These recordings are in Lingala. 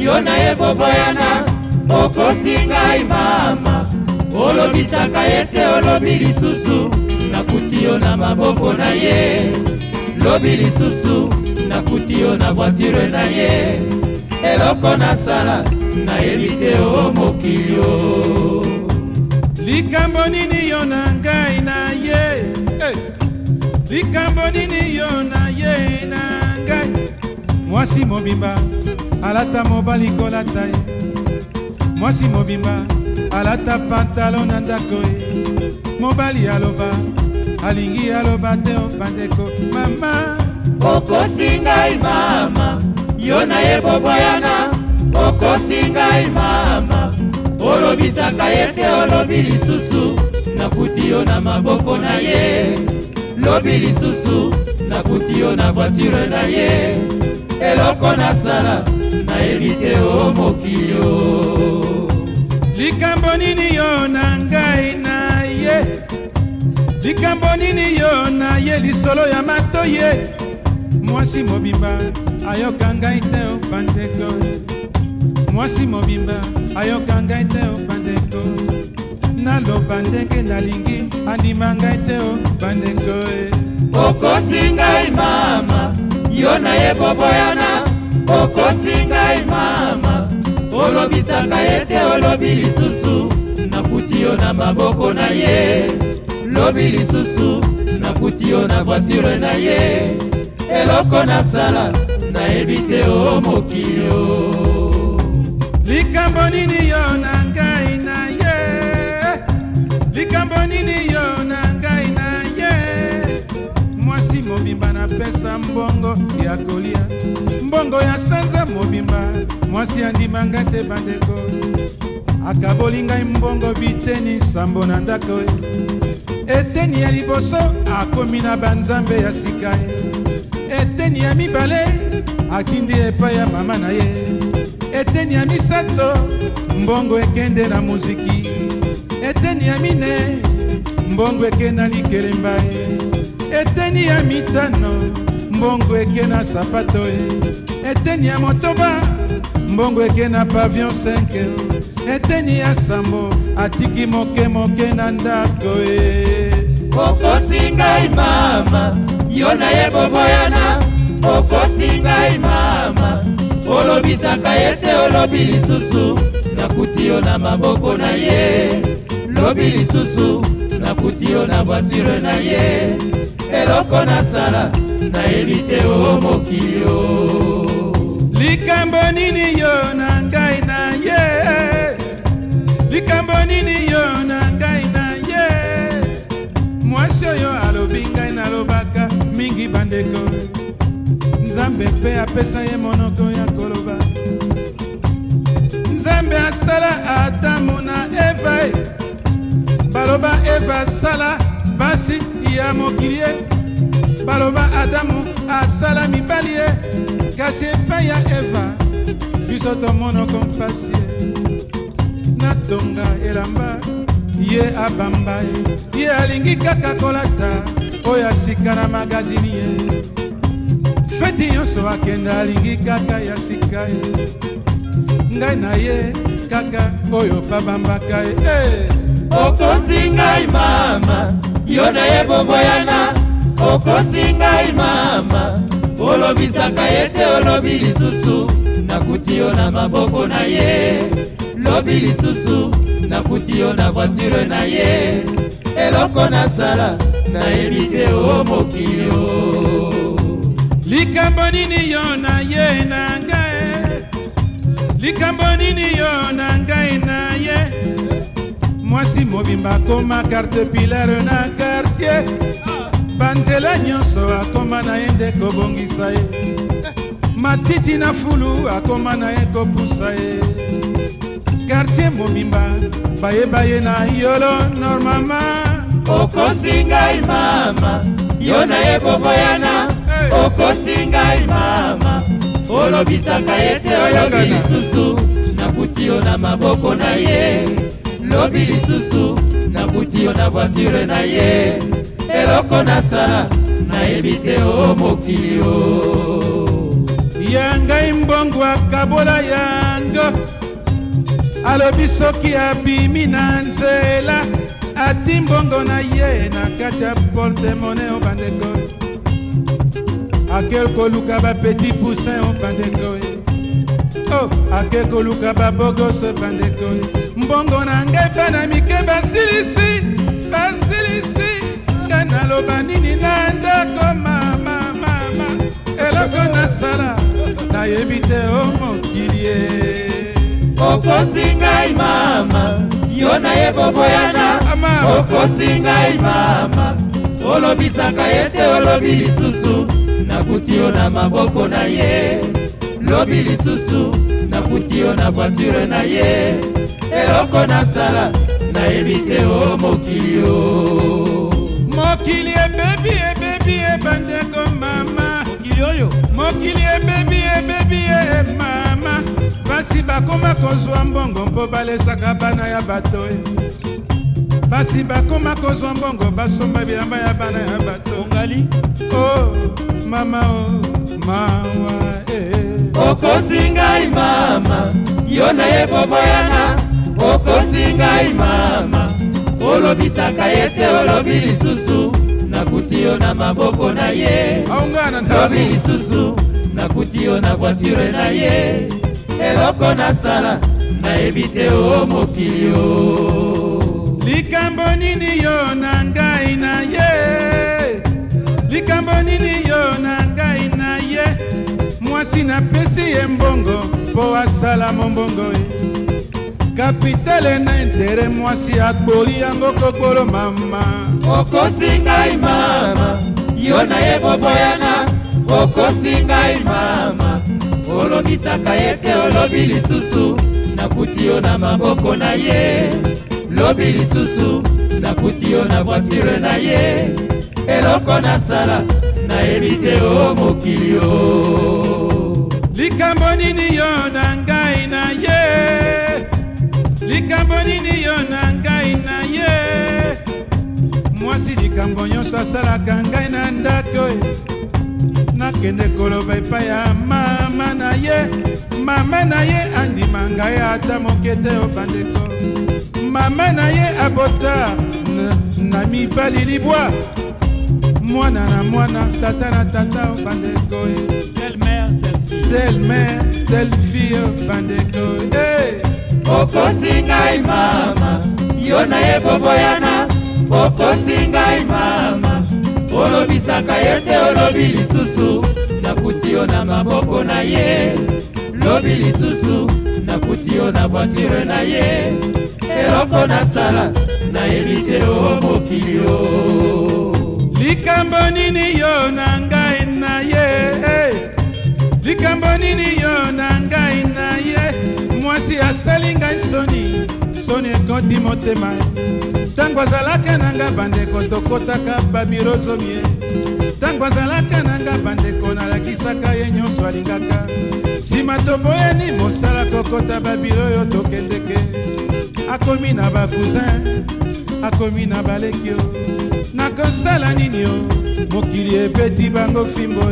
yo na ye boboyana okosi ngai mama olobisaka ye te olobi lisusu nakuti yo na maboko na ye lobi lisusu nakuti yo na voiture na ye eloko nasala nayebi te o mokili yo likambo nini yo na ngai na ye likambo nini yo na ye na ngai mwasi mobimba alata mobali kolata ye mwasi mobimba alata pantalon na ndako ye mobali aloba alingi aloba te opandeko mama okosi ngai mama yo na ye boboyana okosi ngai mama olobisaka ye te olobi lisusu nakuti yo na maboko na ye lobi lisusu nakuti yo na voiture na ye eloko nasala nayebi te o mokili yo likambo nini yo na ngai na ye likambo nini yo na ye lisolo ya matoye mwasi mobimba ayoka ngai te opandeko mwasi mobimba ayoka ngai te opandeko naloba ndenge nalingi andima ngai te opandeko okosi ngai mama yo na ye boboyana okosi ngai mama olobisaka ye te olobi lisusu nakuti yo na maboko na ye lobi lisusu nakuti yo na voiture na ye eloko nasala nayebi te o mokili yo likambo nini yo na ngai na ye likambo nini yo na ngai na ye mwasi mobimba napesa mbongo ya kolia mbongo ya sanza mobimba mwasi andima ngai te bandeko akaboli ngai mbongo biteni sambo na ndako eteni ya liboso akomi na banzambe ya sika eteni ya mibale akindi epai ya mama na ye eteni ya misato mbongo ekende na muziki eteni ya mine mbongo eke na likelemba eteni ya mitano mbongo eke na sapato eteni ya motoba mbongo eke na pavion 5 eteni ya sambo atiki moke moke na ndako okosi ngai mama yo na ye boboyana okosi ngai mama olobisaka ye te olobi lisusu nakuti yo na maboko na ye lobi lisusu nakuti yo na voiture na ye eloko nasala nayebi te o mokili yo likambo nini yo na ngai na ye likambo nini yo na ngai na ye mwasi oyo alobi ngai nalobaka mingi bandeko nzambe mpe apesa ye monoko ya koloba nzambe asala adamu na eva baloba eva asala basi ya mokili ye baloba adamu asala mibali ye kasi epai ya eva biso tomonoko mpasi natonga elamba ye abamba ye alingi kaka kolata oyo asika na magazini ye feti nyonso akenda alingi kaka ya sika ye ngai na ye kaka oyo babambaka ye okosi ngai mama yo na ye boboyana okosi ngai mama olobisaka ye te olobi lisusu nakuti yo na maboko na ye lobi lisusu nakuti yo na voiture na ye eloko nasala nayebi te o mokili yo likambo nini yo na ye na ngai likambo nini yo na ngai na ye mwasi mobimba akoma carte pilare na quartier banzela nyonso akoma na ye nde kobongisa ye matiti na fulu akoma na ye kopusa ye quartier mobimba bayeba ye na yolo normalement okosi ngai mama yo na ye boboyana okosi ngai mama olobisaka ye te olobi lisusu nakuti yo na maboko na ye lobi lisusu nakuti yo na voiture na ye eloko nasala nayebi te o mokili yo ya ngai mbongo akabola yango alobi soki abimi na nzela ati mbongo na ye na kati ya portemone o bandeko ake koluka bapetit poussin o bandeko ake koluka babogos o bandeko mbongo na ngai bana mike basilisi ngai naloba nini na ndako mama eloko nasala nayebi te o mokili ye okosi ngai mama yo naye boboyana okosi ngai mama olobisaka ye te olobi lisusu nakuti yo na maboko na ye lobi lisusu nakuti yo na voiture na ye eloko nasala nayebi te o mokili yo mokili ebebi bandeko mama mokili ebebi mama basi bakoma kozwa mbongo mpo balesaka bana ya bato basi bakoma kozwa mbongo basomba bilamba ya bana ya bato mama mawa okosi ngai mama yo naye boboyana okosi ngai mama olobisaka ye te olobi lisusu nakuti yo na maboko na ye lobi lisusu nakuti yo na voiture na ye eloko nasala nayebi te o mokili yo likambo nini yo na ngai na ye likambo nini yo na ngai na ye mwasi napesi ye mbongo mpo asala mombongo kapitale na intere mwasi akboli yango kokolo mama okosi ngai mama yo naye boboyana okosi ngai mama olobisaka ye te olobi lisusu nakuti yo na maboko na ye lobi lisusu nakuti yo na voiture na ye eloko nasala nayebi te o mokili yo likambo nini yo na ngai na ye likambo nini yo na ngai na ye mwasi likambo nyonso asalaka ngai na ndako nakende koloba epai ya mama na ye andima ngai ata moke te o bandeko mama na ye abota na mibali libwa mwana na mwana tata na tata o bandeko telle mère telle fille o bandeko okosi ngai mama yo naye boboyana okosi ngai mama olobisaka ye te olobi lisusu nakuti yo na maboko na ye lobi lisusu nakuti yo na voiture na ye eloko nasala nayebi te o mokili yo likambo nini yo na ngai na ye likambo nini yo na ngai na ye mwasi asali ngai soni ekoti motema ntango azalaka nanga bandeko tokotaka babiro zomie ntango azalaka nanga bandeko nalakisaka ye nyonso alingaka nsima toboyani mosala kokota babiro oyo tokendeke akomi na bakousin akomi na balekio nakosala nini yo mokili ebeti bango fimbo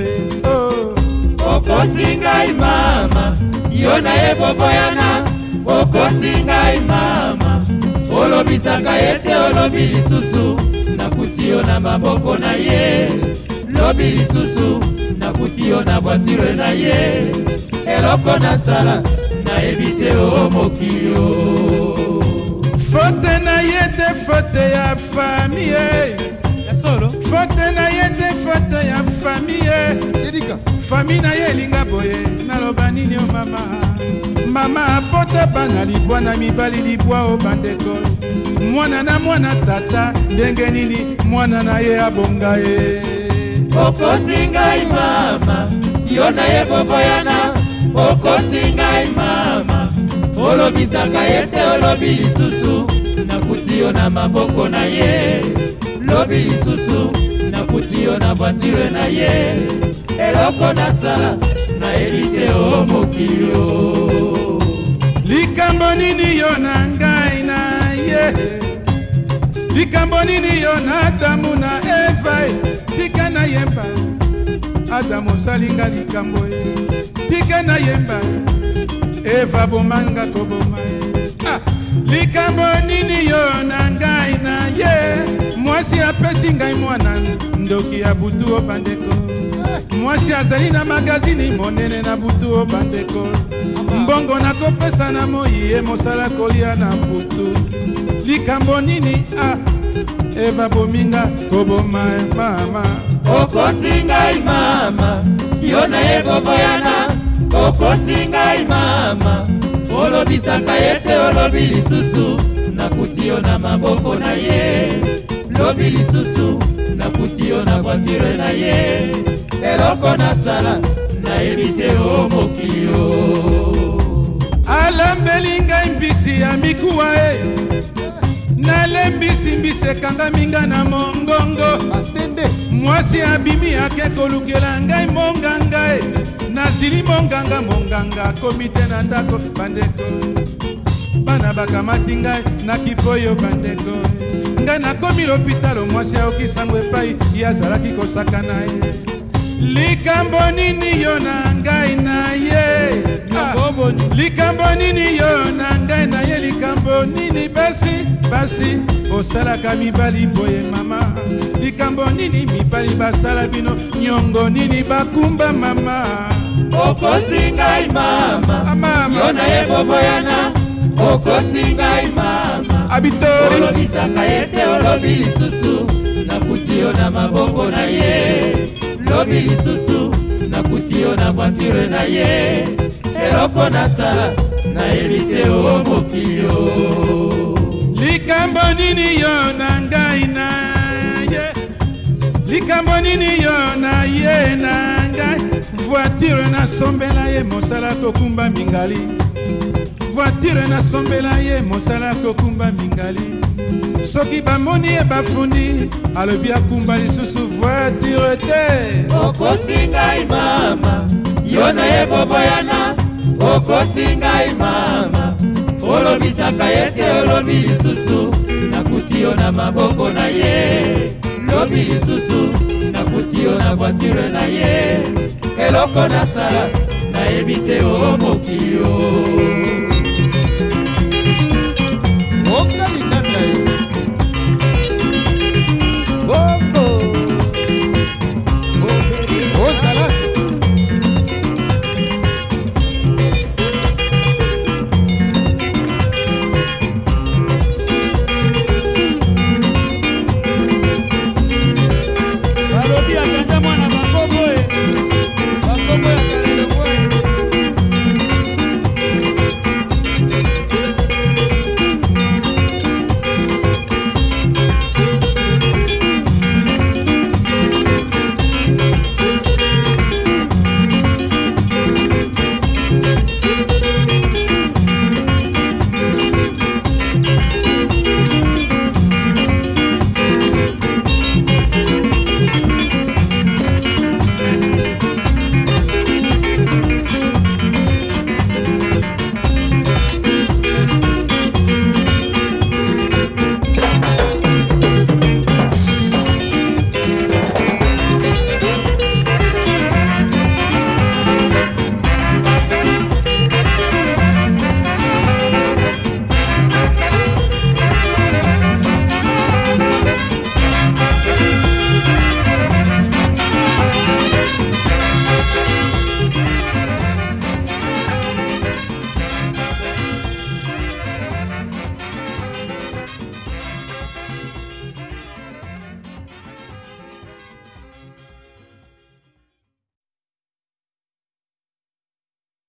okosi ngai mama yo naye boboyana okosi ngai mama olobisaka ye te olobi lisusu nakuti yo na maboko na ye lobi lisusu nakuti yo na voiture na ye eloko nasala nayebi te o mokili yo fote na ye te fote ya famille fote na ye te fote ya famille fami na ye elinga boye naloba nini o mama apota bana libwa na mibali libwa o bandeko mwana na mwana tata ndenge nini mwana na ye abonga ye okosi ngai mama yo naye boboyana okosi ngai mama olobisaka ye te olobi lisusu nakuti yo na maboko na ye lobi lisusu nakuti yo na voiture na ye eloko nasala nayebi te o mokili yo likambo nini yo na ngai na ye likambo nini yo na Adamu na Eva tika na yemba Adamu salinga likambo ngai nayemba Eva bomanga koboma likambo nini yo na ngai na ye mwasi apesi ngai mwana ndoki ya butu o bandeko mwasi azali na magazini monene na butu o bandeko mbongo nakopesa na moi ye mosala kolia na butu likambo nini Eva bominga koboma mama okosi ngai mama yo na ye boboyana okosi ngai mama olobisaka ete olobi lisusu nakuti yo na maboko na ye lobi lisusu nakuti yo na voiture na ye eloko nasala nayebi te o mokili yo alambeli ngai mbisi ya mikuwa nalembisi mbisi ekangami nga na mongongo mwasi abimi ake kolukela ngai monganga nazili monganga akomi te na ndako bandeko bana bakamati ngai na kipoyo bandeko ngai nakomi lopitalo mwasi aokisango epai ye azalaki kosakana ye likambo nini yo na ngai na ye likambo nini yo na ngai na ye likambo nini basi osalaka mibali boye mama likambo nini mibali basala bino nyongo nini bakumba mama okosi ngai mama yo na ye boboyana okosi ngai mama abitori olobisaka ete olobi lisusu nakuti yo na maboko na ye lobi lisusu nakuti yo na voiture na ye eloko nasala nayebi te o mokili yo likambo nini yo na ngai na ye likambo nini yo na ye na ngai voiture nasombela ye mosala kokumba mingali voiture nasombela ye mosala kokumba mingali soki bamoni ye bafundi alobi akumba lisusu voiture te okosi ngai mama yo na ye boboyana okosi ngai mama olobisaka ete olobi lisusu nakuti yo na maboko na ye lobi lisusu nakuti yo na voiture na ye eloko nasala nayebi te o mokili yo